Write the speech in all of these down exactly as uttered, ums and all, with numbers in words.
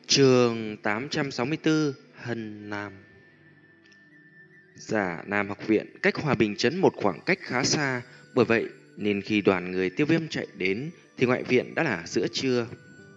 Chương tám trăm sáu mươi tư Hân Nam. Giả Nam học viện cách Hòa Bình trấn một khoảng cách khá xa, bởi vậy nên khi đoàn người Tiêu Viêm chạy đến thì ngoại viện đã là giữa trưa.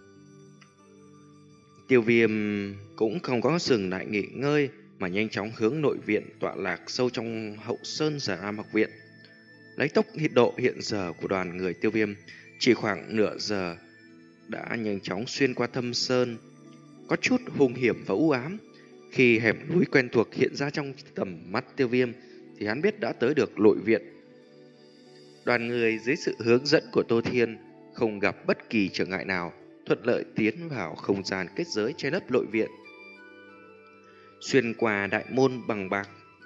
Tiêu Viêm cũng không có dừng lại nghỉ ngơi mà nhanh chóng hướng nội viện tọa lạc sâu trong hậu sơn Giả Nam học viện. Lấy tốc độ hiện giờ của đoàn người Tiêu Viêm, chỉ khoảng nửa giờ đã nhanh chóng xuyên qua thâm sơn, có chút hung hiểm và u ám. Khi hẻm núi quen thuộc hiện ra trong tầm mắt Tiêu Viêm thì hắn biết đã tới được nội viện. Đoàn người dưới sự hướng dẫn của Tô Thiên không gặp bất kỳ trở ngại nào, thuận lợi tiến vào không gian kết giới che lấp nội viện. Xuyên qua đại môn bằng bạc,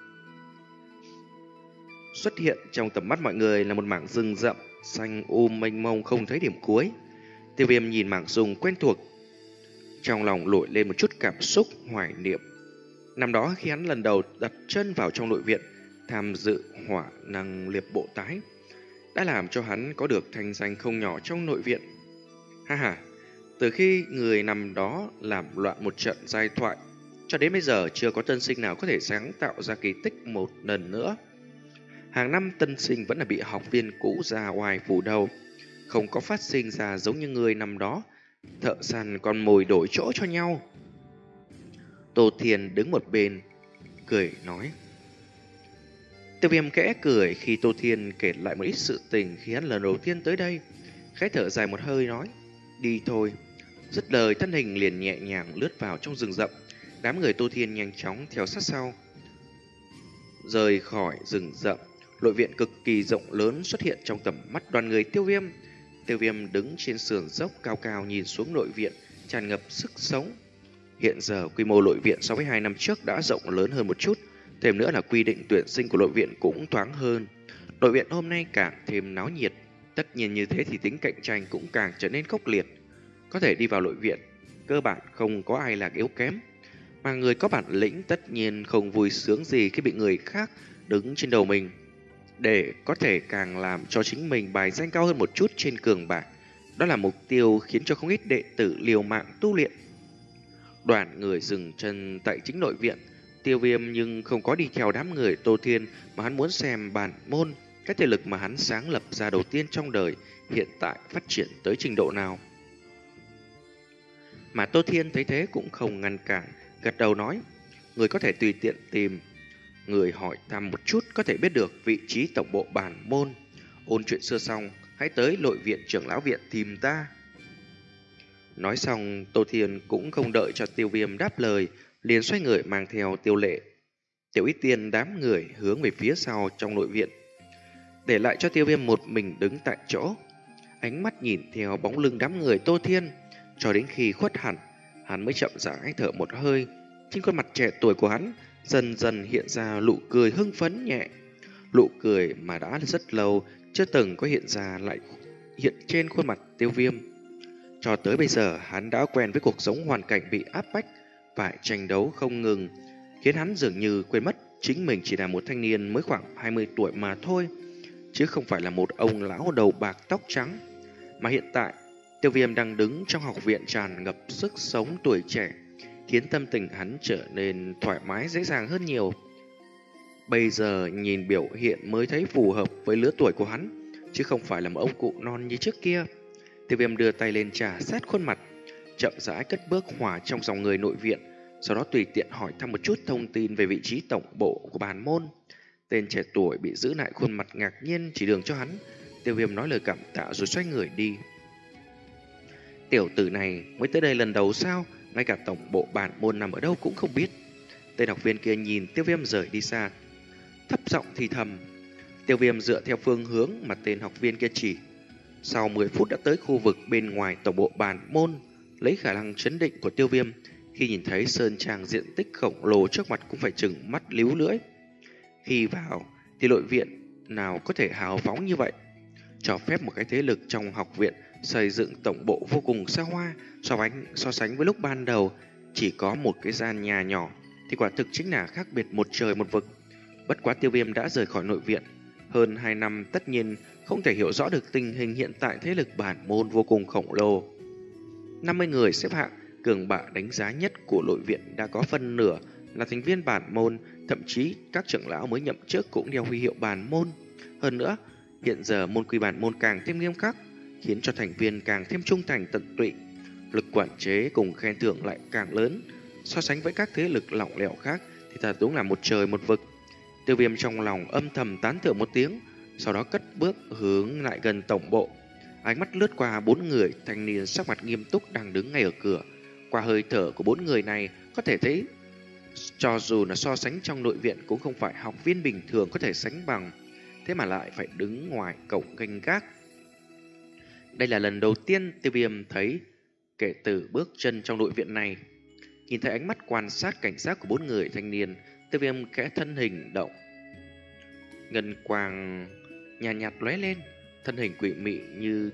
xuất hiện trong tầm mắt mọi người là một mảng rừng rậm xanh um mênh mông không thấy điểm cuối. Tiêu Viêm nhìn mảng rừng quen thuộc, trong lòng nổi lên một chút cảm xúc hoài niệm. Năm đó khi hắn lần đầu đặt chân vào trong nội viện tham dự hỏa năng liệp bộ tái, đã làm cho hắn có được thành danh không nhỏ trong nội viện. Ha ha, từ khi người nằm đó làm loạn một trận giai thoại, cho đến bây giờ chưa có tân sinh nào có thể sáng tạo ra kỳ tích một lần nữa. Hàng năm tân sinh vẫn là bị học viên cũ ra oai phủ đầu, không có phát sinh ra giống như người năm đó, thợ săn con mồi đổi chỗ cho nhau. Tô Thiên đứng một bên cười nói. Tiêu Viêm kẽ cười khi Tô Thiên kể lại một ít sự tình khi hắn lần đầu tiên tới đây, khẽ thở dài một hơi nói: đi thôi. Dứt lời thân hình liền nhẹ nhàng lướt vào trong rừng rậm. Đám người Tô Thiên nhanh chóng theo sát sau. Rời khỏi rừng rậm, nội viện cực kỳ rộng lớn xuất hiện trong tầm mắt đoàn người Tiêu Viêm. Tiêu Viêm đứng trên sườn dốc cao cao nhìn xuống nội viện, tràn ngập sức sống. Hiện giờ quy mô nội viện so với hai năm trước đã rộng lớn hơn một chút, thêm nữa là quy định tuyển sinh của nội viện cũng thoáng hơn. Nội viện hôm nay càng thêm náo nhiệt, tất nhiên như thế thì tính cạnh tranh cũng càng trở nên khốc liệt. Có thể đi vào nội viện, cơ bản không có ai là yếu kém, mà người có bản lĩnh tất nhiên không vui sướng gì khi bị người khác đứng trên đầu mình, để có thể càng làm cho chính mình bài danh cao hơn một chút trên cường bảng. Đó là mục tiêu khiến cho không ít đệ tử liều mạng tu luyện. Đoàn người dừng chân tại chính nội viện. Tiêu Viêm nhưng không có đi theo đám người Tô Thiên, mà hắn muốn xem bản môn, cái thể lực mà hắn sáng lập ra đầu tiên trong đời, hiện tại phát triển tới trình độ nào. Mà Tô Thiên thấy thế cũng không ngăn cản, gật đầu nói: người có thể tùy tiện tìm người hỏi thăm một chút, có thể biết được vị trí tổng bộ bản môn. Ôn chuyện xưa xong, hãy tới nội viện trưởng lão viện tìm ta. Nói xong, Tô Thiên cũng không đợi cho Tiêu Viêm đáp lời, liền xoay người mang theo Tiêu Lệ, Tiểu Ý Tiên đám người hướng về phía sau trong nội viện, để lại cho Tiêu Viêm một mình đứng tại chỗ. Ánh mắt nhìn theo bóng lưng đám người Tô Thiên cho đến khi khuất hẳn, hắn mới chậm rãi thở một hơi. Trên khuôn mặt trẻ tuổi của hắn dần dần hiện ra nụ cười hưng phấn nhẹ, nụ cười mà đã rất lâu chưa từng có hiện ra lại hiện trên khuôn mặt Tiêu Viêm. Cho tới bây giờ hắn đã quen với cuộc sống hoàn cảnh bị áp bách, phải tranh đấu không ngừng, khiến hắn dường như quên mất chính mình chỉ là một thanh niên mới khoảng hai mươi tuổi mà thôi, chứ không phải là một ông lão đầu bạc tóc trắng. Mà hiện tại Tiêu Viêm đang đứng trong học viện tràn ngập sức sống tuổi trẻ, khiến tâm tình hắn trở nên thoải mái dễ dàng hơn nhiều. Bây giờ nhìn biểu hiện mới thấy phù hợp với lứa tuổi của hắn, chứ không phải là một ông cụ non như trước kia. Tiêu Viêm đưa tay lên trà sát khuôn mặt, chậm rãi cất bước hòa trong dòng người nội viện, sau đó tùy tiện hỏi thăm một chút thông tin về vị trí tổng bộ của bản môn. Tên trẻ tuổi bị giữ lại khuôn mặt ngạc nhiên chỉ đường cho hắn. Tiêu Viêm nói lời cảm tạ rồi xoay người đi. Tiểu tử này mới tới đây lần đầu sao? Ngay cả tổng bộ bản môn nằm ở đâu cũng không biết. Tên học viên kia nhìn Tiêu Viêm rời đi xa, thấp giọng thì thầm. Tiêu Viêm dựa theo phương hướng mà tên học viên kia chỉ. Sau mười phút đã tới khu vực bên ngoài tổng bộ bản môn. Lấy khả năng trấn định của Tiêu Viêm, khi nhìn thấy sơn trang diện tích khổng lồ trước mặt cũng phải chừng mắt líu lưỡi. Khi vào thì nội viện nào có thể hào phóng như vậy, cho phép một cái thế lực trong học viện xây dựng tổng bộ vô cùng xa hoa. So sánh, so sánh với lúc ban đầu chỉ có một cái gian nhà nhỏ thì quả thực chính là khác biệt một trời một vực. Bất quá Tiêu Viêm đã rời khỏi nội viện hơn hai năm, tất nhiên không thể hiểu rõ được tình hình hiện tại thế lực bản môn vô cùng khổng lồ. năm mươi người xếp hạng, cường bạ đánh giá nhất của nội viện đã có phân nửa là thành viên bản môn, thậm chí các trưởng lão mới nhậm chức cũng đeo huy hiệu bản môn. Hơn nữa, hiện giờ môn quy bản môn càng thêm nghiêm khắc, khiến cho thành viên càng thêm trung thành tận tụy. Lực quản chế cùng khen thưởng lại càng lớn, so sánh với các thế lực lỏng lẻo khác thì thật đúng là một trời một vực. Tiêu Viêm trong lòng âm thầm tán thưởng một tiếng, sau đó cất bước hướng lại gần tổng bộ. Ánh mắt lướt qua bốn người thanh niên sắc mặt nghiêm túc đang đứng ngay ở cửa. Qua hơi thở của bốn người này có thể thấy, cho dù là so sánh trong nội viện cũng không phải học viên bình thường có thể sánh bằng, thế mà lại phải đứng ngoài cổng canh gác. Đây là lần đầu tiên Tiêu Viêm thấy kể từ bước chân trong nội viện này. Nhìn thấy ánh mắt quan sát cảnh giác của bốn người thanh niên, Tiêu Viêm khẽ thân hình động. Ngân quang nhàn nhạt lóe lên, thân hình quỷ mị như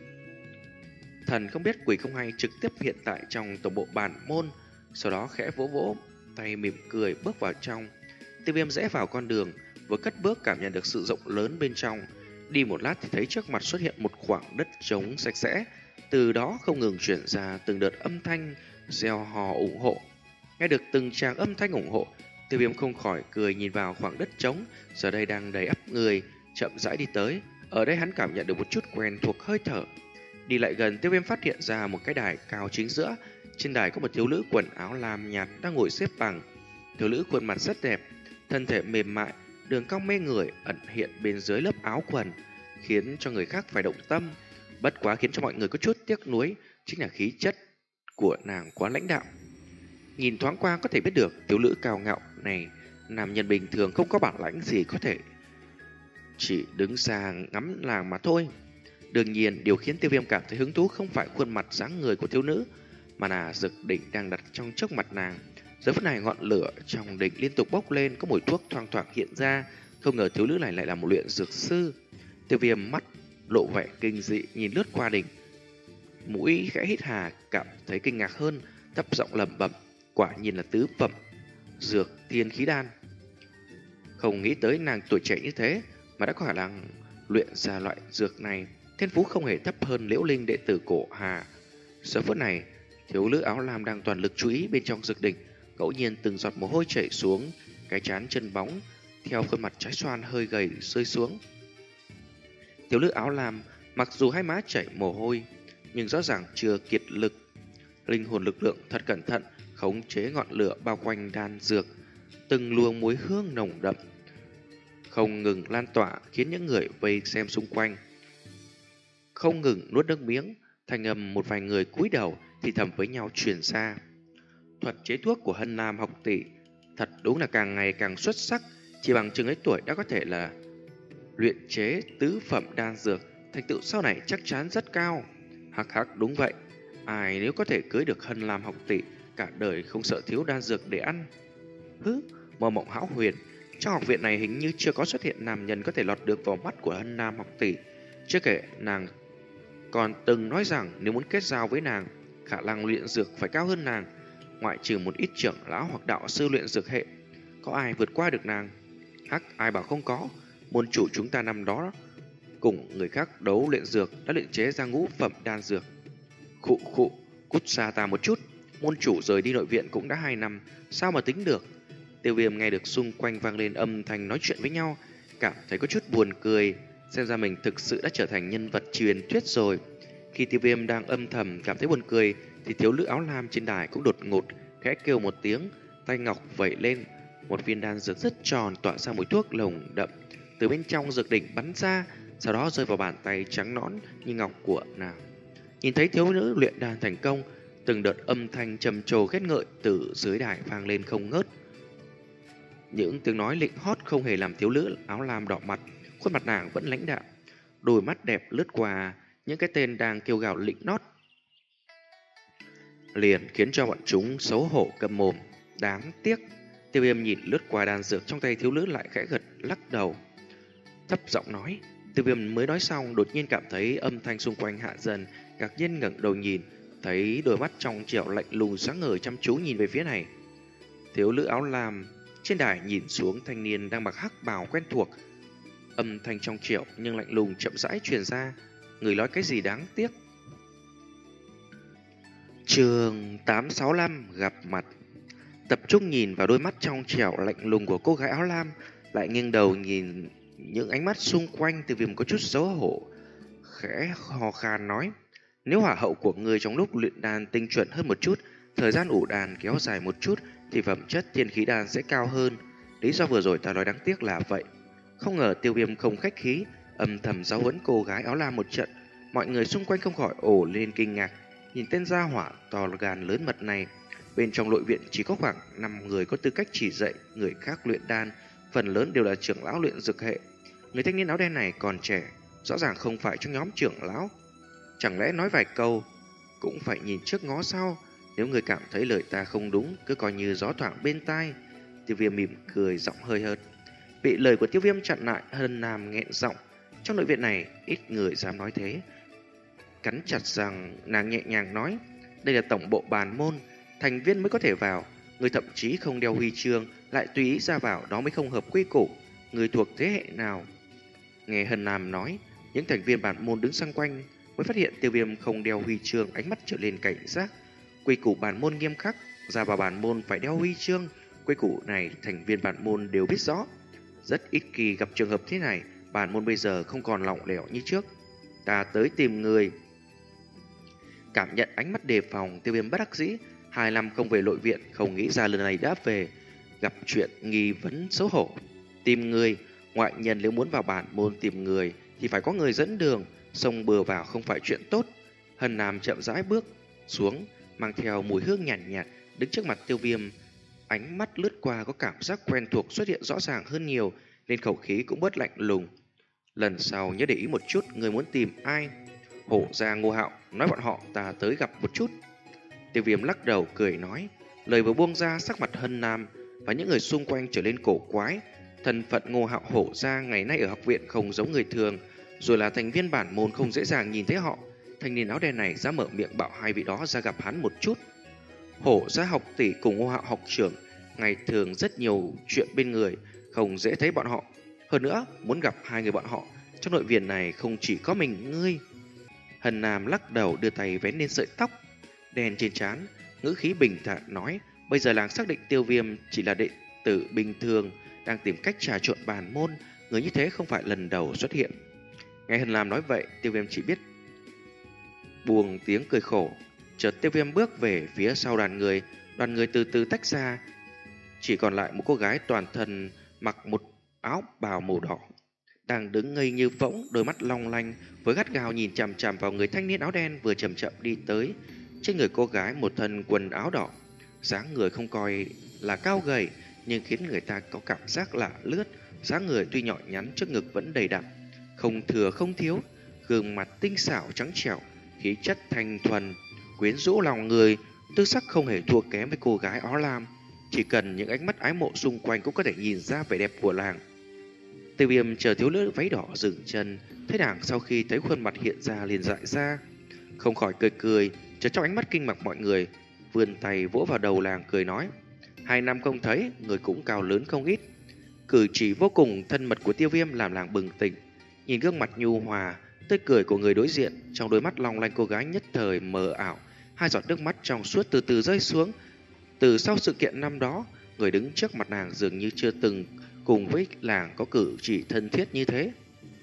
thần không biết quỷ không hay trực tiếp hiện tại trong tổng bộ bản môn, sau đó khẽ vỗ vỗ tay mỉm cười bước vào trong. Tiêu Viêm rẽ vào con đường, vừa cất bước cảm nhận được sự rộng lớn bên trong. Đi một lát thì thấy trước mặt xuất hiện một khoảng đất trống sạch sẽ, từ đó không ngừng chuyển ra từng đợt âm thanh reo hò ủng hộ. Nghe được từng tràng âm thanh ủng hộ, Tiêu Viêm không khỏi cười nhìn vào khoảng đất trống giờ đây đang đầy ắp người, chậm rãi đi tới. Ở đây hắn cảm nhận được một chút quen thuộc hơi thở. Đi lại gần, Tiêu Viêm phát hiện ra một cái đài cao chính giữa. Trên đài có một thiếu nữ quần áo lam nhạt đang ngồi xếp bằng. Thiếu nữ khuôn mặt rất đẹp, thân thể mềm mại, đường cong mê người ẩn hiện bên dưới lớp áo quần, khiến cho người khác phải động tâm. Bất quá khiến cho mọi người có chút tiếc nuối chính là khí chất của nàng quá lãnh đạm. Nhìn thoáng qua có thể biết được thiếu nữ cao ngạo này, nam nhân bình thường không có bản lãnh gì có thể chỉ đứng xa ngắm làng mà thôi. Đương nhiên, điều khiến Tiêu Viêm cảm thấy hứng thú không phải khuôn mặt dáng người của thiếu nữ, mà là dược đỉnh đang đặt trong trước mặt nàng. Giờ phút này ngọn lửa trong đỉnh liên tục bốc lên, có mùi thuốc thoang thoảng hiện ra. Không ngờ thiếu nữ này lại là một luyện dược sư. Tiêu Viêm mắt lộ vẻ kinh dị nhìn lướt qua đỉnh, mũi khẽ hít hà, cảm thấy kinh ngạc hơn, thấp giọng lẩm bẩm, quả nhiên là tứ phẩm dược tiên khí đan. Không nghĩ tới nàng tuổi trẻ như thế mà đã có khả năng luyện ra loại dược này, thiên phú không hề thấp hơn Liễu Linh đệ tử cổ Hà. Giờ phút này, thiếu nữ áo lam đang toàn lực chú ý bên trong dược đỉnh, ngẫu nhiên từng giọt mồ hôi chảy xuống cái trán chân bóng, theo khuôn mặt trái xoan hơi gầy rơi xuống. Thiếu nữ áo lam mặc dù hai má chảy mồ hôi, nhưng rõ ràng chưa kiệt lực. Linh hồn lực lượng thật cẩn thận khống chế ngọn lửa bao quanh đan dược, từng luồng mùi hương nồng đậm không ngừng lan tỏa, khiến những người vây xem xung quanh không ngừng nuốt nước miếng. Thanh âm một vài người cúi đầu thì thầm với nhau truyền ra. Thuật chế thuốc của Hân Nam học tỷ thật đúng là càng ngày càng xuất sắc, chỉ bằng chừng ấy tuổi đã có thể là luyện chế tứ phẩm đan dược, thành tựu sau này chắc chắn rất cao. Hắc hắc, đúng vậy, ai nếu có thể cưới được Hân Lam học tỷ, cả đời không sợ thiếu đan dược để ăn. Hứ, mơ mộng hão huyền, trong học viện này hình như chưa có xuất hiện nam nhân có thể lọt được vào mắt của Hân Nam học tỷ. Chưa kể nàng còn từng nói rằng nếu muốn kết giao với nàng, khả năng luyện dược phải cao hơn nàng. Ngoại trừ một ít trưởng lão hoặc đạo sư luyện dược hệ, có ai vượt qua được nàng? Hắc, ai bảo không có. Môn chủ chúng ta năm đó cùng người khác đấu luyện dược đã luyện chế ra ngũ phẩm đan dược. Khụ khụ, cút xa ta một chút. Môn chủ rời đi nội viện cũng đã hai năm, sao mà tính được? Tiêu Viêm nghe được xung quanh vang lên âm thanh nói chuyện với nhau, cảm thấy có chút buồn cười. Xem ra mình thực sự đã trở thành nhân vật truyền thuyết rồi. Khi Tiêu Viêm đang âm thầm cảm thấy buồn cười, thì thiếu nữ áo lam trên đài cũng đột ngột khẽ kêu một tiếng, tay ngọc vẩy lên, một viên đan dược rất tròn tỏa ra mùi thuốc nồng đậm từ bên trong dược đỉnh bắn ra, sau đó rơi vào bàn tay trắng nõn như ngọc của nàng. Nhìn thấy thiếu nữ luyện đan thành công, từng đợt âm thanh trầm trồ khen ngợi từ dưới đài vang lên không ngớt. Những tiếng nói lịnh hót không hề làm thiếu nữ áo lam đỏ mặt, khuôn mặt nàng vẫn lãnh đạm, đôi mắt đẹp lướt qua những cái tên đang kêu gào lịnh nót, liền khiến cho bọn chúng xấu hổ câm mồm. Đáng tiếc. Tiêu Viêm nhìn lướt qua đan dược trong tay thiếu nữ lại khẽ gật lắc đầu, thấp giọng nói. Tiêu Viêm mới nói xong, đột nhiên cảm thấy âm thanh xung quanh hạ dần, ngạc nhiên ngẩng đầu nhìn, thấy đôi mắt trong trẻo lạnh lùng sáng ngời chăm chú nhìn về phía này. Thiếu nữ áo lam trên đài nhìn xuống thanh niên đang mặc hắc bào quen thuộc, âm thanh trong trẻo nhưng lạnh lùng chậm rãi truyền ra, người nói cái gì đáng tiếc. Chương tám sáu lăm gặp mặt. Tập trung nhìn vào đôi mắt trong trẻo lạnh lùng của cô gái áo lam, lại nghiêng đầu nhìn những ánh mắt xung quanh. Tiêu Viêm có chút xấu hổ, khẽ hò khan nói: nếu hỏa hậu của ngươi trong lúc luyện đan tinh chuẩn hơn một chút, thời gian ủ đàn kéo dài một chút, thì phẩm chất thiên khí đan sẽ cao hơn. Lý do vừa rồi ta nói đáng tiếc là vậy. Không ngờ Tiêu Viêm không khách khí, âm thầm giáo huấn cô gái áo lam một trận. Mọi người xung quanh không khỏi ồ lên kinh ngạc, nhìn tên gia hỏa to gan lớn mật này. Bên trong nội viện chỉ có khoảng năm người có tư cách chỉ dạy người khác luyện đan, phần lớn đều là trưởng lão luyện dược hệ. Người thanh niên áo đen này còn trẻ, rõ ràng không phải trong nhóm trưởng lão. Chẳng lẽ nói vài câu cũng phải nhìn trước ngó sau? Nếu người cảm thấy lời ta không đúng, cứ coi như gió thoảng bên tai. Tiêu Viêm mỉm cười, giọng hơi hợt. Bị lời của Tiêu Viêm chặn lại, Hân Nam nghẹn giọng. Trong nội viện này ít người dám nói thế. Cắn chặt rằng, nàng nhẹ nhàng nói: đây là tổng bộ bàn môn, thành viên mới có thể vào. Người thậm chí không đeo huy chương lại tùy ý ra vào, đó mới không hợp quy củ. Người thuộc thế hệ nào? Nghe Hân Nam nói, những thành viên bản môn đứng xung quanh mới phát hiện Tiêu Viêm không đeo huy chương, ánh mắt trở lên cảnh giác. Quy củ bản môn nghiêm khắc, ra vào bản môn phải đeo huy chương. Quy củ này thành viên bản môn đều biết rõ. Rất ít khi gặp trường hợp thế này. Bản môn bây giờ không còn lỏng lẻo như trước. Ta tới tìm người. Cảm nhận ánh mắt đề phòng, Tiêu Viêm bất đắc dĩ. Hai năm không về nội viện, không nghĩ ra lần này đã về. Gặp chuyện nghi vấn xấu hổ. Tìm người. Ngoại nhân nếu muốn vào bản môn tìm người thì phải có người dẫn đường, xông bừa vào không phải chuyện tốt. Hân Nam chậm rãi bước xuống, mang theo mùi hương nhàn nhạt, nhạt, đứng trước mặt Tiêu Viêm. Ánh mắt lướt qua có cảm giác quen thuộc xuất hiện rõ ràng hơn nhiều, nên khẩu khí cũng bớt lạnh lùng. Lần sau nhớ để ý một chút, người muốn tìm ai? Hổ gia Ngô Hạo, nói bọn họ ta tới gặp một chút. Tiêu Viêm lắc đầu cười nói. Lời vừa buông ra, sắc mặt Hân Nam và những người xung quanh trở lên cổ quái. Thân phận Ngô Hạo Hổ gia ngày nay ở học viện không giống người thường, rồi là thành viên bản môn không dễ dàng nhìn thấy họ. Thanh niên áo đen này dám mở miệng bảo hai vị đó ra gặp hắn một chút. Hổ gia học tỷ cùng Ngô Hạo học trưởng ngày thường rất nhiều chuyện bên người, không dễ thấy bọn họ. Hơn nữa, muốn gặp hai người bọn họ, trong nội viện này không chỉ có mình ngươi. Hân Nam lắc đầu, đưa tay vén lên sợi tóc đen trên trán, ngữ khí bình thản nói: bây giờ làng xác định Tiêu Viêm chỉ là đệ tử bình thường, đang tìm cách trà trộn bản môn. Người như thế không phải lần đầu xuất hiện. Nghe Hân Nam nói vậy, Tiêu Viêm chỉ biết buông tiếng cười khổ. Chợt Tiêu Viêm bước về phía sau đoàn người. Đoàn người từ từ tách ra, chỉ còn lại một cô gái toàn thân mặc một áo bào màu đỏ, đang đứng ngây như phỗng, đôi mắt long lanh với gắt gao nhìn chằm chằm vào người thanh niên áo đen vừa chậm chậm đi tới. Trên người cô gái một thân quần áo đỏ, dáng người không coi là cao gầy, nhưng khiến người ta có cảm giác lạ lướt. Dáng người tuy nhỏ nhắn, trước ngực vẫn đầy đặn, không thừa không thiếu, gương mặt tinh xảo trắng trẻo, khí chất thanh thuần quyến rũ lòng người, tư sắc không hề thua kém với cô gái áo lam. Chỉ cần những ánh mắt ái mộ xung quanh cũng có thể nhìn ra vẻ đẹp của nàng. Tiêu Viêm chờ thiếu nữ váy đỏ dừng chân, thấy nàng sau khi thấy khuôn mặt hiện ra liền dại ra, không khỏi cười cười. Chợt trong ánh mắt kinh ngạc mọi người, vươn tay vỗ vào đầu nàng cười nói: hai năm không thấy, người cũng cao lớn không ít. Cử chỉ vô cùng thân mật của Tiêu Viêm làm nàng bừng tỉnh. Nhìn gương mặt nhu hòa tươi cười của người đối diện, trong đôi mắt long lanh cô gái nhất thời mờ ảo, hai giọt nước mắt trong suốt từ từ rơi xuống. Từ sau sự kiện năm đó, người đứng trước mặt nàng dường như chưa từng cùng với nàng có cử chỉ thân thiết như thế.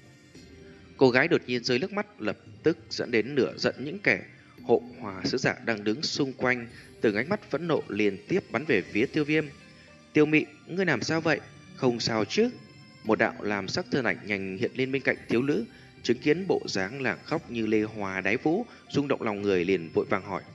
Cô gái đột nhiên rơi nước mắt, lập tức dẫn đến nửa giận những kẻ hộ hòa sứ giả đang đứng xung quanh. Từng ánh mắt phẫn nộ liên tiếp bắn về phía Tiêu Viêm. Tiêu Mị, ngươi làm sao vậy? Không sao chứ? Một đạo làm sắc thân ảnh nhanh hiện lên bên cạnh thiếu nữ, chứng kiến bộ dáng làng khóc như lê hoa đáy vũ, rung động lòng người, liền vội vàng hỏi.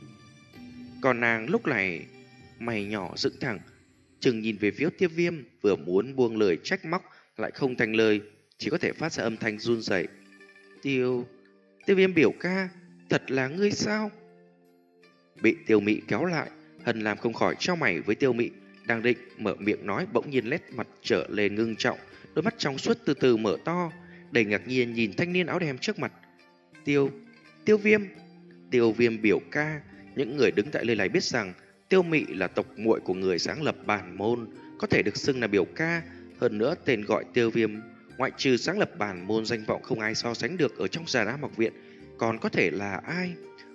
Còn nàng lúc này mày nhỏ dựng thẳng, chừng nhìn về phía Tiêu Viêm, vừa muốn buông lời trách móc lại không thành lời, chỉ có thể phát ra âm thanh run rẩy. Tiêu... Tiêu Viêm biểu ca, thật là ngươi sao? Bị Tiêu Mị kéo lại, Hân Lam không khỏi chau mày với Tiêu Mị, đang định mở miệng nói, bỗng nhiên nét mặt trở lên ngưng trọng, đôi mắt trong suốt từ từ mở to, đầy ngạc nhiên nhìn thanh niên áo đen trước mặt. Tiêu... Tiêu Viêm... Tiêu Viêm biểu ca. Những người đứng tại nơi này biết rằng Tiêu Mị là tộc muội của người sáng lập bản môn, có thể được xưng là biểu ca. Hơn nữa tên gọi Tiêu Viêm, ngoại trừ sáng lập bản môn, danh vọng không ai so sánh được ở trong Già Nam học viện, còn có thể là ai?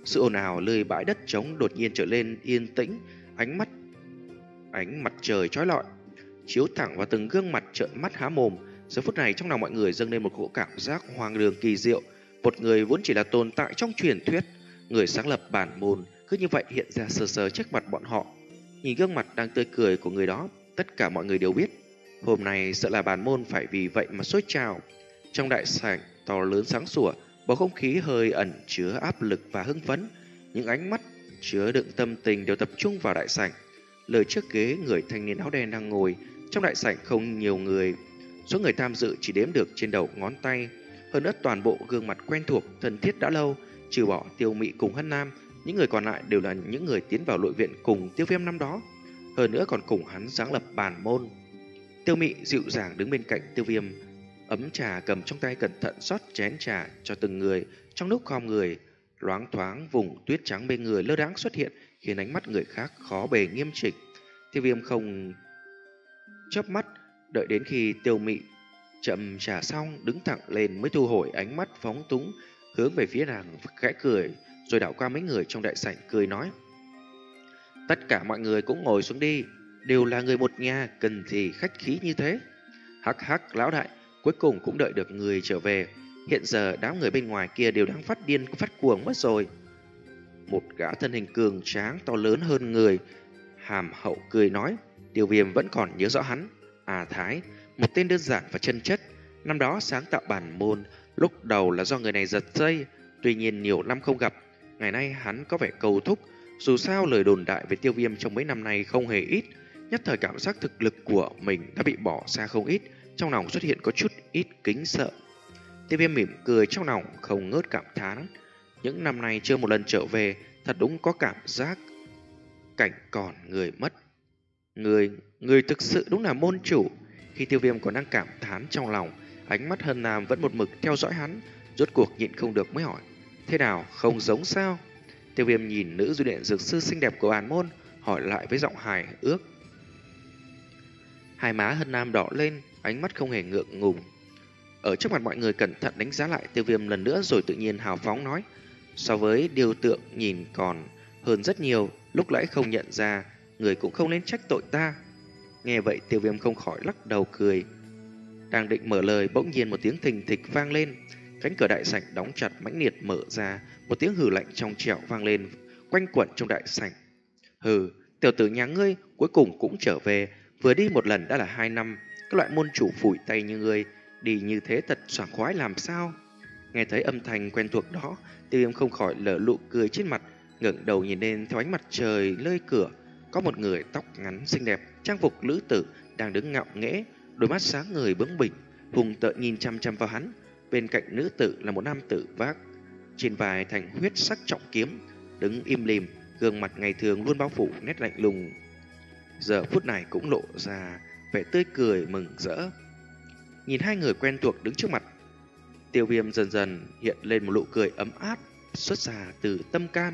Sự ồn ào lơi bãi đất trống đột nhiên trở lên yên tĩnh, ánh mắt ánh mặt trời chói lọi chiếu thẳng vào từng gương mặt trợn mắt há mồm. Giờ phút này trong lòng mọi người dâng lên một cỗ cảm giác hoang đường kỳ diệu. Một người vốn chỉ là tồn tại trong truyền thuyết, người sáng lập bản môn, cứ như vậy hiện ra sờ sờ trước mặt bọn họ. Nhìn gương mặt đang tươi cười của người đó, tất cả mọi người đều biết hôm nay sợ là bản môn phải vì vậy mà sôi trào. Trong đại sảnh to lớn sáng sủa, bầu không khí hơi ẩn chứa áp lực và hưng phấn. Những ánh mắt chứa đựng tâm tình đều tập trung vào đại sảnh. Lời trước ghế người thanh niên áo đen đang ngồi. Trong đại sảnh không nhiều người, số người tham dự chỉ đếm được trên đầu ngón tay. Hơn nữa toàn bộ gương mặt quen thuộc, thân thiết đã lâu, trừ bỏ Tiêu Mị cùng Hân Nam, những người còn lại đều là những người tiến vào nội viện cùng Tiêu Viêm năm đó. Hơn nữa còn cùng hắn sáng lập bản môn. Tiêu Mị dịu dàng đứng bên cạnh Tiêu Viêm, ấm trà cầm trong tay cẩn thận rót chén trà cho từng người. Trong lúc khom người, loáng thoáng vùng tuyết trắng bên người lơ đãng xuất hiện, khiến ánh mắt người khác khó bề nghiêm chỉnh. Tiêu Viêm không chớp mắt, đợi đến khi Tiêu Mị chậm trà xong đứng thẳng lên mới thu hồi ánh mắt phóng túng, hướng về phía nàng khẽ cười, rồi đảo qua mấy người trong đại sảnh cười nói: tất cả mọi người cũng ngồi xuống đi, đều là người một nhà, cần gì khách khí như thế. Hắc hắc, lão đại, cuối cùng cũng đợi được người trở về. Hiện giờ đám người bên ngoài kia đều đang phát điên phát cuồng mất rồi. Một gã thân hình cường tráng to lớn hơn người, hàm hậu cười nói. Tiêu Viêm vẫn còn nhớ rõ hắn. À Thái, một tên đơn giản và chân chất, năm đó sáng tạo bản môn, lúc đầu là do người này giật dây. Tuy nhiên nhiều năm không gặp, ngày nay hắn có vẻ cầu thúc. Dù sao lời đồn đại về Tiêu Viêm trong mấy năm nay không hề ít. Nhất thời cảm giác thực lực của mình đã bị bỏ xa không ít, trong lòng xuất hiện có chút ít kính sợ. Tiêu Viêm mỉm cười trong lòng không ngớt cảm thán. Những năm nay chưa một lần trở về, thật đúng có cảm giác cảnh còn người mất. Người, người thực sự đúng là môn chủ. Khi Tiêu Viêm còn đang cảm thán trong lòng, ánh mắt Hân Nam vẫn một mực theo dõi hắn, rốt cuộc nhịn không được mới hỏi: thế nào, không giống sao? Tiêu Viêm nhìn nữ du luyện dược sư xinh đẹp của bản môn, hỏi lại với giọng hài ước. Hai má Hân Nam đỏ lên, ánh mắt không hề ngượng ngùng. Ở trước mặt mọi người cẩn thận đánh giá lại Tiêu Viêm lần nữa, rồi tự nhiên hào phóng nói: so với điều tượng nhìn còn hơn rất nhiều, lúc nãy không nhận ra, người cũng không nên trách tội ta. Nghe vậy Tiêu Viêm không khỏi lắc đầu cười. Đang định mở lời, bỗng nhiên một tiếng thình thịch vang lên. Cánh cửa đại sảnh đóng chặt mãnh liệt mở ra, một tiếng hừ lạnh trong trẻo vang lên, quanh quẩn trong đại sảnh. Hừ, tiểu tử nhà ngươi cuối cùng cũng trở về, vừa đi một lần đã là hai năm, các loại môn chủ phủi tay như ngươi, đi như thế thật sảng khoái làm sao? Nghe thấy âm thanh quen thuộc đó, Tiêu Viêm không khỏi nở nụ cười trên mặt, ngẩng đầu nhìn lên theo ánh mặt trời lơi cửa, có một người tóc ngắn xinh đẹp, trang phục nữ tử đang đứng ngạo nghễ, đôi mắt sáng ngời bướng bỉnh, hùng tợn nhìn chăm chăm vào hắn. Bên cạnh nữ tử là một nam tử vác trên vai thành huyết sắc trọng kiếm, đứng im lìm, gương mặt ngày thường luôn bao phủ nét lạnh lùng, giờ phút này cũng lộ ra vẻ tươi cười mừng rỡ. Nhìn hai người quen thuộc đứng trước mặt, Tiêu Viêm dần dần hiện lên một nụ cười ấm áp xuất ra từ tâm can.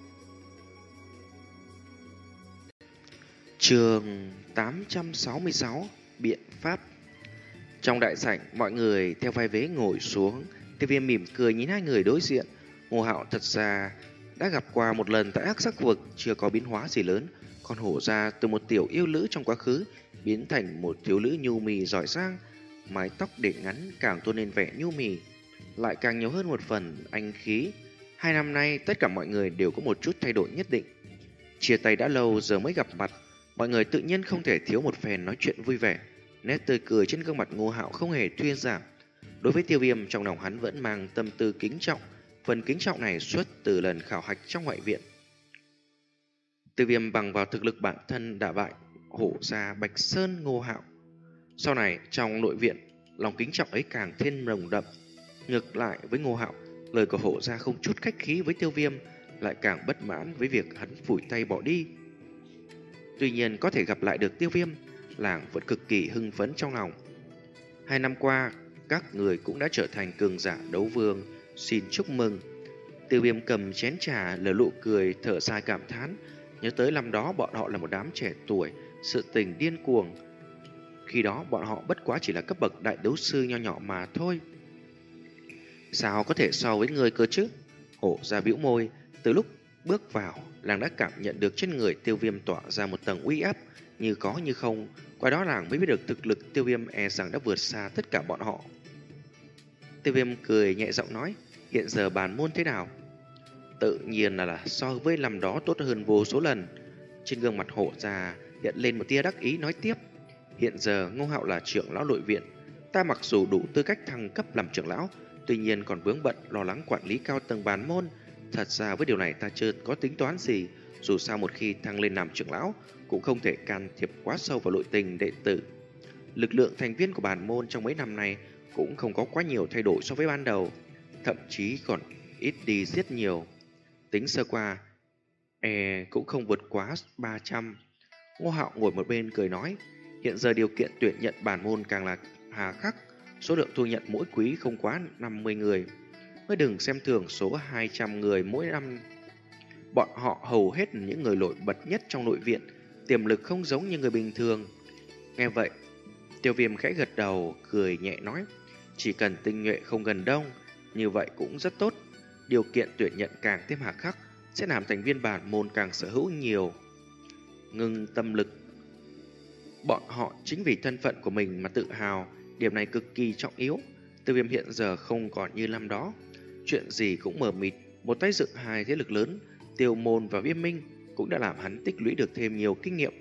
Chương tám trăm sáu mươi sáu: Biện pháp. Trong đại sảnh, mọi người theo vai vế ngồi xuống. Tiêu Viêm mỉm cười nhìn hai người đối diện. Ngô Hạo thật ra đã gặp qua một lần tại Hắc Sắc Vực, chưa có biến hóa gì lớn. Còn Hổ Gia từ một tiểu yêu nữ trong quá khứ biến thành một thiếu nữ nhu mì giỏi giang, mái tóc để ngắn càng tôn lên vẻ nhu mì, lại càng nhiều hơn một phần anh khí. Hai năm nay tất cả mọi người đều có một chút thay đổi nhất định. Chia tay đã lâu giờ mới gặp mặt, mọi người tự nhiên không thể thiếu một phen nói chuyện vui vẻ. Nét tươi cười trên gương mặt Ngô Hạo không hề thuyên giảm. Đối với Tiêu Viêm, trong lòng hắn vẫn mang tâm tư kính trọng. Phần kính trọng này xuất từ lần khảo hạch trong ngoại viện. Tiêu Viêm bằng vào thực lực bản thân đả bại Hổ Gia, Bạch Sơn, Ngô Hạo. Sau này trong nội viện, lòng kính trọng ấy càng thêm nồng đậm. Ngược lại với Ngô Hạo, lời của Hổ Gia không chút khách khí với Tiêu Viêm, lại càng bất mãn với việc hắn phủi tay bỏ đi. Tuy nhiên có thể gặp lại được Tiêu Viêm, làng vẫn cực kỳ hưng phấn trong lòng. Hai năm qua, các người cũng đã trở thành cường giả đấu vương, xin chúc mừng. Tiêu Viêm cầm chén trà, lờ lụ cười, thở dài cảm thán, nhớ tới năm đó bọn họ là một đám trẻ tuổi, sự tình điên cuồng. Khi đó bọn họ bất quá chỉ là cấp bậc đại đấu sư nho nhỏ mà thôi. Sao có thể so với người cơ chứ? Hổ Gia bĩu môi, Từ lúc bước vào, nàng đã cảm nhận được trên người Tiêu Viêm tỏa ra một tầng uy áp như có như không. Qua đó nàng mới biết được thực lực Tiêu Viêm e rằng đã vượt xa tất cả bọn họ. Tiêu Viêm cười nhẹ giọng nói, hiện giờ bản môn thế nào? Tự nhiên là, là so với năm đó tốt hơn vô số lần. Trên gương mặt Hổ Gia hiện lên một tia đắc ý nói tiếp, hiện giờ Ngô Hạo là trưởng lão nội viện, ta mặc dù đủ tư cách thăng cấp làm trưởng lão, tuy nhiên còn vướng bận lo lắng quản lý cao tầng bản môn. Thật ra với điều này ta chưa có tính toán gì, dù sao một khi thăng lên làm trưởng lão cũng không thể can thiệp quá sâu vào nội tình đệ tử. Lực lượng thành viên của bản môn trong mấy năm nay cũng không có quá nhiều thay đổi so với ban đầu, thậm chí còn ít đi rất nhiều. Tính sơ qua, e cũng không vượt quá ba trăm. Ngô Hạo ngồi một bên cười nói, hiện giờ điều kiện tuyển nhận bản môn càng là hà khắc, số lượng thu nhận mỗi quý không quá năm mươi người. Mới đừng xem thường số hai trăm người mỗi năm. Bọn họ hầu hết những người nổi bật nhất trong nội viện, tiềm lực không giống như người bình thường. Nghe vậy, Tiêu Viêm khẽ gật đầu, cười nhẹ nói, chỉ cần tinh nhuệ không gần đông, như vậy cũng rất tốt. Điều kiện tuyển nhận càng thêm hà khắc, sẽ làm thành viên bản môn càng sở hữu nhiều ngưng tâm lực. Bọn họ chính vì thân phận của mình mà tự hào, điểm này cực kỳ trọng yếu. Tiêu Viêm hiện giờ không còn như năm đó, chuyện gì cũng mờ mịt. Một tay dựng hai thế lực lớn, Tiêu Môn và Viêm Minh, cũng đã làm hắn tích lũy được thêm nhiều kinh nghiệm.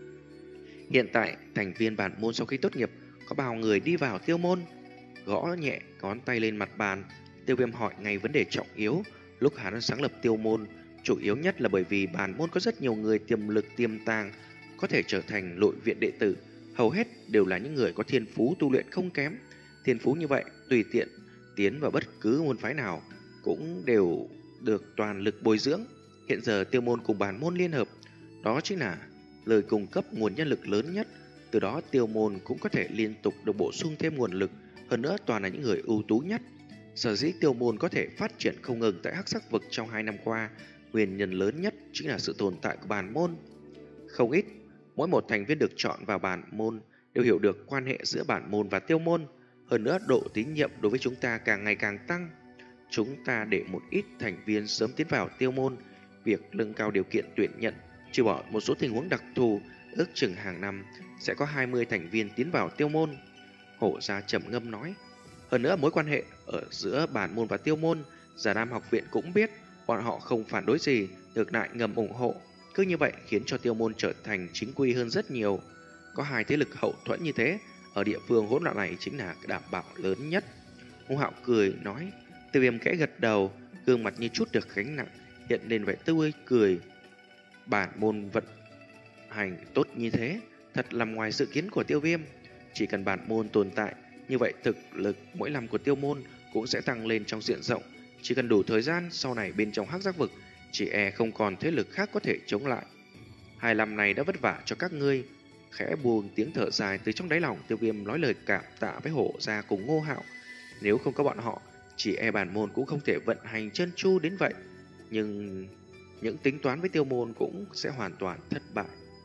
Hiện tại, thành viên bản môn sau khi tốt nghiệp, có bao người đi vào Tiêu Môn? Gõ nhẹ ngón tay lên mặt bàn, Tiêu Viêm hỏi ngay vấn đề trọng yếu. Lúc hắn sáng lập Tiêu Môn, chủ yếu nhất là bởi vì bản môn có rất nhiều người tiềm lực tiềm tàng, có thể trở thành nội viện đệ tử. Hầu hết đều là những người có thiên phú tu luyện không kém. Thiên phú như vậy, tùy tiện tiến vào bất cứ môn phái nào cũng đều được toàn lực bồi dưỡng. Hiện giờ Tiêu Môn cùng bản môn liên hợp, đó chính là lời cung cấp nguồn nhân lực lớn nhất. Từ đó Tiêu Môn cũng có thể liên tục được bổ sung thêm nguồn lực, hơn nữa toàn là những người ưu tú nhất. Sở dĩ Tiêu Môn có thể phát triển không ngừng tại Hắc Sắc Vực trong hai năm qua, nguyên nhân lớn nhất chính là sự tồn tại của bản môn. Không ít, mỗi một thành viên được chọn vào bản môn đều hiểu được quan hệ giữa bản môn và Tiêu Môn. Hơn nữa độ tín nhiệm đối với chúng ta càng ngày càng tăng. Chúng ta để một ít thành viên sớm tiến vào Tiêu Môn, việc nâng cao điều kiện tuyển nhận, trừ bỏ một số tình huống đặc thù, ước chừng hàng năm sẽ có hai mươi thành viên tiến vào Tiêu Môn. Hổ Gia trầm ngâm nói. Hơn nữa mối quan hệ ở giữa bản môn và Tiêu Môn, Già Nam học viện cũng biết, bọn họ không phản đối gì, ngược lại ngầm ủng hộ. Cứ như vậy khiến cho Tiêu Môn trở thành chính quy hơn rất nhiều. Có hai thế lực hậu thuẫn như thế, ở địa phương hỗn loạn này chính là đảm bảo lớn nhất. Ngô Hạo cười nói. Tiêu Viêm khẽ gật đầu, gương mặt như chút được gánh nặng, hiện lên vẻ tươi cười. Bản môn vận hành tốt như thế, thật nằm ngoài dự kiến của Tiêu Viêm. Chỉ cần bản môn tồn tại, như vậy thực lực mỗi năm của Tiêu Môn cũng sẽ tăng lên trong diện rộng. Chỉ cần đủ thời gian, sau này bên trong Hắc Giác Vực, chỉ e không còn thế lực khác có thể chống lại. Hai năm này đã vất vả cho các ngươi. Khẽ buông tiếng thở dài từ trong đáy lòng, Tiêu Viêm nói lời cảm tạ với Hổ Gia cùng Ngô Hạo. Nếu không có bọn họ, chỉ e bản môn cũng không thể vận hành chân chu đến vậy. Nhưng những tính toán với Tiêu Môn cũng sẽ hoàn toàn thất bại.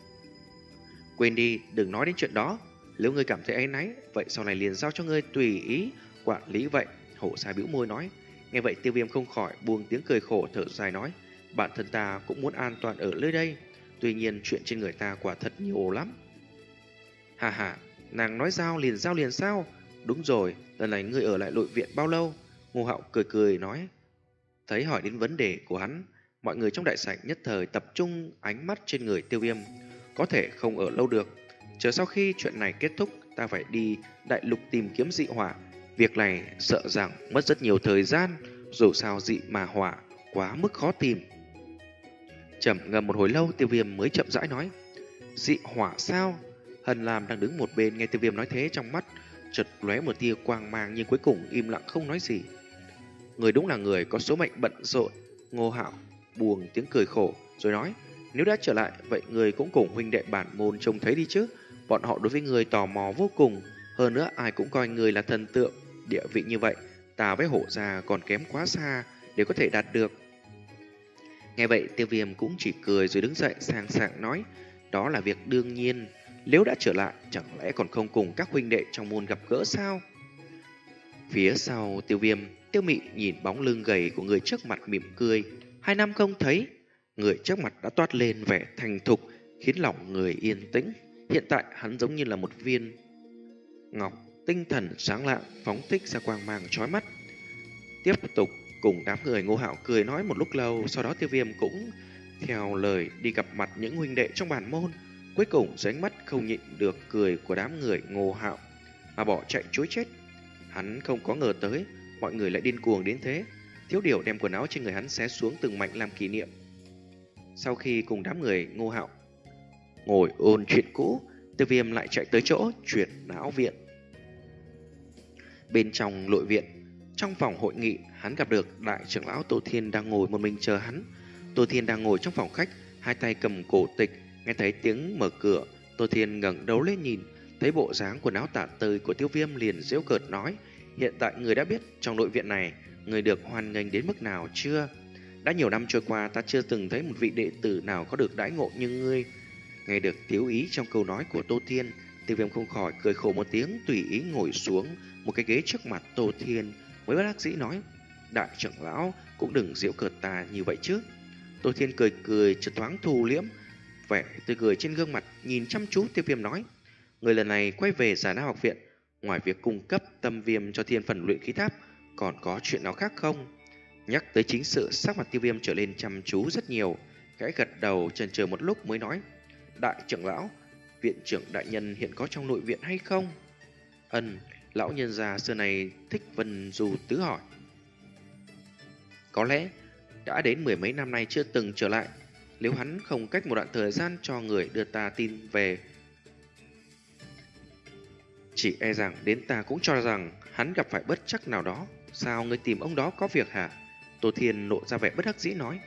Quên đi, đừng nói đến chuyện đó. Nếu ngươi cảm thấy áy náy, vậy sau này liền giao cho ngươi tùy ý quản lý vậy. Hổ Gia bĩu môi nói. Nghe vậy Tiêu Viêm không khỏi buông tiếng cười khổ thở dài nói. Bản thân ta cũng muốn an toàn ở nơi đây, tuy nhiên chuyện trên người ta quả thật nhiều lắm. Hà hà, nàng nói giao liền giao liền sao? Đúng rồi, lần này ngươi ở lại nội viện bao lâu? Ngô Hạo cười cười nói. Thấy hỏi đến vấn đề của hắn, mọi người trong đại sảnh nhất thời tập trung ánh mắt trên người Tiêu Viêm. Có thể không ở lâu được, chờ sau khi chuyện này kết thúc, ta phải đi đại lục tìm kiếm dị hỏa. Việc này sợ rằng mất rất nhiều thời gian, dù sao dị mà hỏa quá mức khó tìm. Trầm ngâm một hồi lâu, Tiêu Viêm mới chậm rãi nói. Dị hỏa sao? Hân Lam đang đứng một bên nghe Tiêu Viêm nói thế, trong mắt chợt lóe một tia quang mang, nhưng cuối cùng im lặng không nói gì. Người đúng là người có số mệnh bận rộn. Ngô Hạo buông tiếng cười khổ rồi nói. Nếu đã trở lại, vậy người cũng cùng huynh đệ bản môn trông thấy đi chứ. Bọn họ đối với người tò mò vô cùng. Hơn nữa ai cũng coi người là thần tượng. Địa vị như vậy, ta với Hổ Gia còn kém quá xa để có thể đạt được. Nghe vậy Tiêu Viêm cũng chỉ cười rồi đứng dậy sang sảng nói. Đó là việc đương nhiên. Nếu đã trở lại, chẳng lẽ còn không cùng các huynh đệ trong môn gặp gỡ sao? Phía sau Tiêu Viêm, Tiêu Mị nhìn bóng lưng gầy của người trước mặt mỉm cười. Hai năm không thấy, người trước mặt đã toát lên vẻ thành thục, khiến lòng người yên tĩnh. Hiện tại hắn giống như là một viên ngọc tinh thần sáng lạng, phóng thích ra quang mang chói mắt. Tiếp tục cùng đám người Ngô Hạo cười nói một lúc lâu, sau đó Tiêu Viêm cũng theo lời đi gặp mặt những huynh đệ trong bản môn. Cuối cùng dưới ánh mắt không nhịn được cười của đám người Ngô Hạo mà bỏ chạy trối chết. Hắn không có ngờ tới mọi người lại điên cuồng đến thế. Thiếu điều đem quần áo trên người hắn xé xuống từng mảnh làm kỷ niệm. Sau khi cùng đám người Ngô Hạo ngồi ôn chuyện cũ, Tiêu Viêm lại chạy tới chỗ chuyển não viện. Bên trong nội viện, trong phòng hội nghị, hắn gặp được đại trưởng lão Tô Thiên đang ngồi một mình chờ hắn. Tô Thiên đang ngồi trong phòng khách, hai tay cầm cổ tịch. Nghe thấy tiếng mở cửa, Tô Thiên ngẩng đầu lên nhìn, thấy bộ dáng quần áo tả tơi của Tiêu Viêm liền giễu cợt nói: hiện tại người đã biết trong nội viện này người được hoan nghênh đến mức nào chưa? Đã nhiều năm trôi qua, ta chưa từng thấy một vị đệ tử nào có được đãi ngộ như ngươi. Nghe được tiếu ý trong câu nói của Tô Thiên, Tiêu Viêm không khỏi cười khổ một tiếng, tùy ý ngồi xuống một cái ghế trước mặt Tô Thiên, mới bất đắc dĩ nói: đại trưởng lão cũng đừng giễu cợt ta như vậy chứ. Tô Thiên cười cười, chợt thoáng thu liễm vẻ tươi cười trên gương mặt, nhìn chăm chú Tiêu Viêm nói: người lần này quay về Già Nam học viện, ngoài việc cung cấp tâm viêm cho thiên phần luyện khí tháp, còn có chuyện nào khác không? Nhắc tới chính sự, sắc mặt Tiêu Viêm trở lên chăm chú rất nhiều, khẽ gật đầu chần chờ một lúc mới nói: đại trưởng lão, viện trưởng đại nhân hiện có trong nội viện hay không? Ân, lão nhân già xưa này thích Vân Du tứ hỏi. Có lẽ đã đến mười mấy năm nay chưa từng trở lại. Nếu hắn không cách một đoạn thời gian cho người đưa ta tin về, chỉ e rằng đến ta cũng cho rằng hắn gặp phải bất trắc nào đó. Sao ngươi tìm ông đó có việc hả? Tô Thiên lộ ra vẻ bất đắc dĩ nói.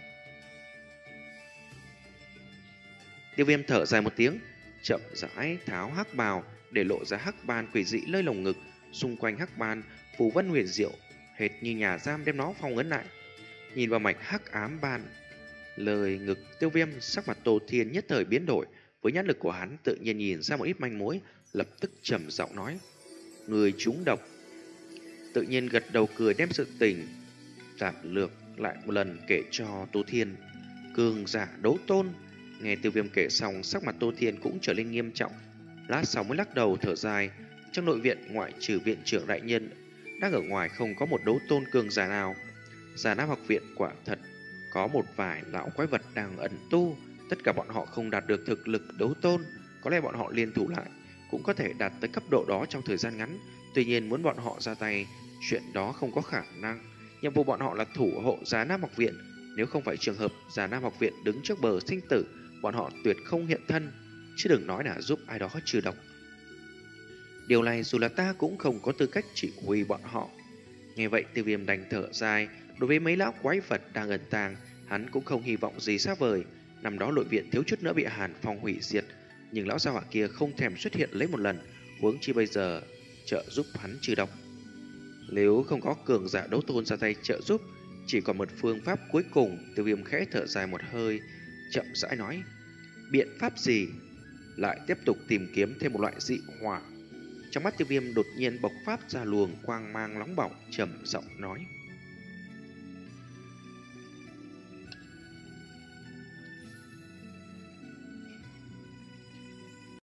Tiêu Viêm thở dài một tiếng, chậm rãi tháo hắc bào để lộ ra hắc ban quỷ dị lơi lồng ngực. Xung quanh hắc ban phù vân huyền diệu, hệt như nhà giam đem nó phong ấn lại. Nhìn vào mạch hắc ám ban lời ngực Tiêu Viêm, sắc mặt Tô Thiên nhất thời biến đổi. Với nhãn lực của hắn tự nhiên nhìn ra một ít manh mối, lập tức trầm giọng nói: người trúng độc. Tự nhiên gật đầu cười, đem sự tình tạm lược lại một lần kể cho Tô Thiên. Cường giả đấu tôn. Nghe Tiêu Viêm kể xong, sắc mặt Tô Thiên cũng trở nên nghiêm trọng. Lát sau mới lắc đầu thở dài. Trong nội viện ngoại trừ viện trưởng đại nhân, đang ở ngoài không có một đấu tôn cường giả nào. Già Nam học viện quả thật có một vài lão quái vật đang ẩn tu. Tất cả bọn họ không đạt được thực lực đấu tôn. Có lẽ bọn họ liên thủ lại cũng có thể đạt tới cấp độ đó trong thời gian ngắn. Tuy nhiên muốn bọn họ ra tay, chuyện đó không có khả năng. Nhiệm vụ bọn họ là thủ hộ Già Nam học viện. Nếu không phải trường hợp Già Nam học viện đứng trước bờ sinh tử, bọn họ tuyệt không hiện thân, chứ đừng nói là giúp ai đó trừ độc. Điều này dù là ta cũng không có tư cách chỉ huy bọn họ. Nghe vậy Tiêu Viêm đành thở dài. Đối với mấy lão quái vật đang ẩn tàng, hắn cũng không hy vọng gì xa vời. Năm đó nội viện thiếu chút nữa bị Hàn Phong hủy diệt, nhưng lão gia hỏa kia không thèm xuất hiện lấy một lần, huống chi bây giờ trợ giúp hắn trừ độc. Nếu không có cường giả đấu tôn ra tay trợ giúp, chỉ còn một phương pháp cuối cùng. Tiêu Viêm khẽ thở dài một hơi, chậm rãi nói: biện pháp gì? Lại tiếp tục tìm kiếm thêm một loại dị hỏa. Trong mắt Tiêu Viêm đột nhiên bộc phát ra luồng quang mang nóng bỏng, trầm giọng nói: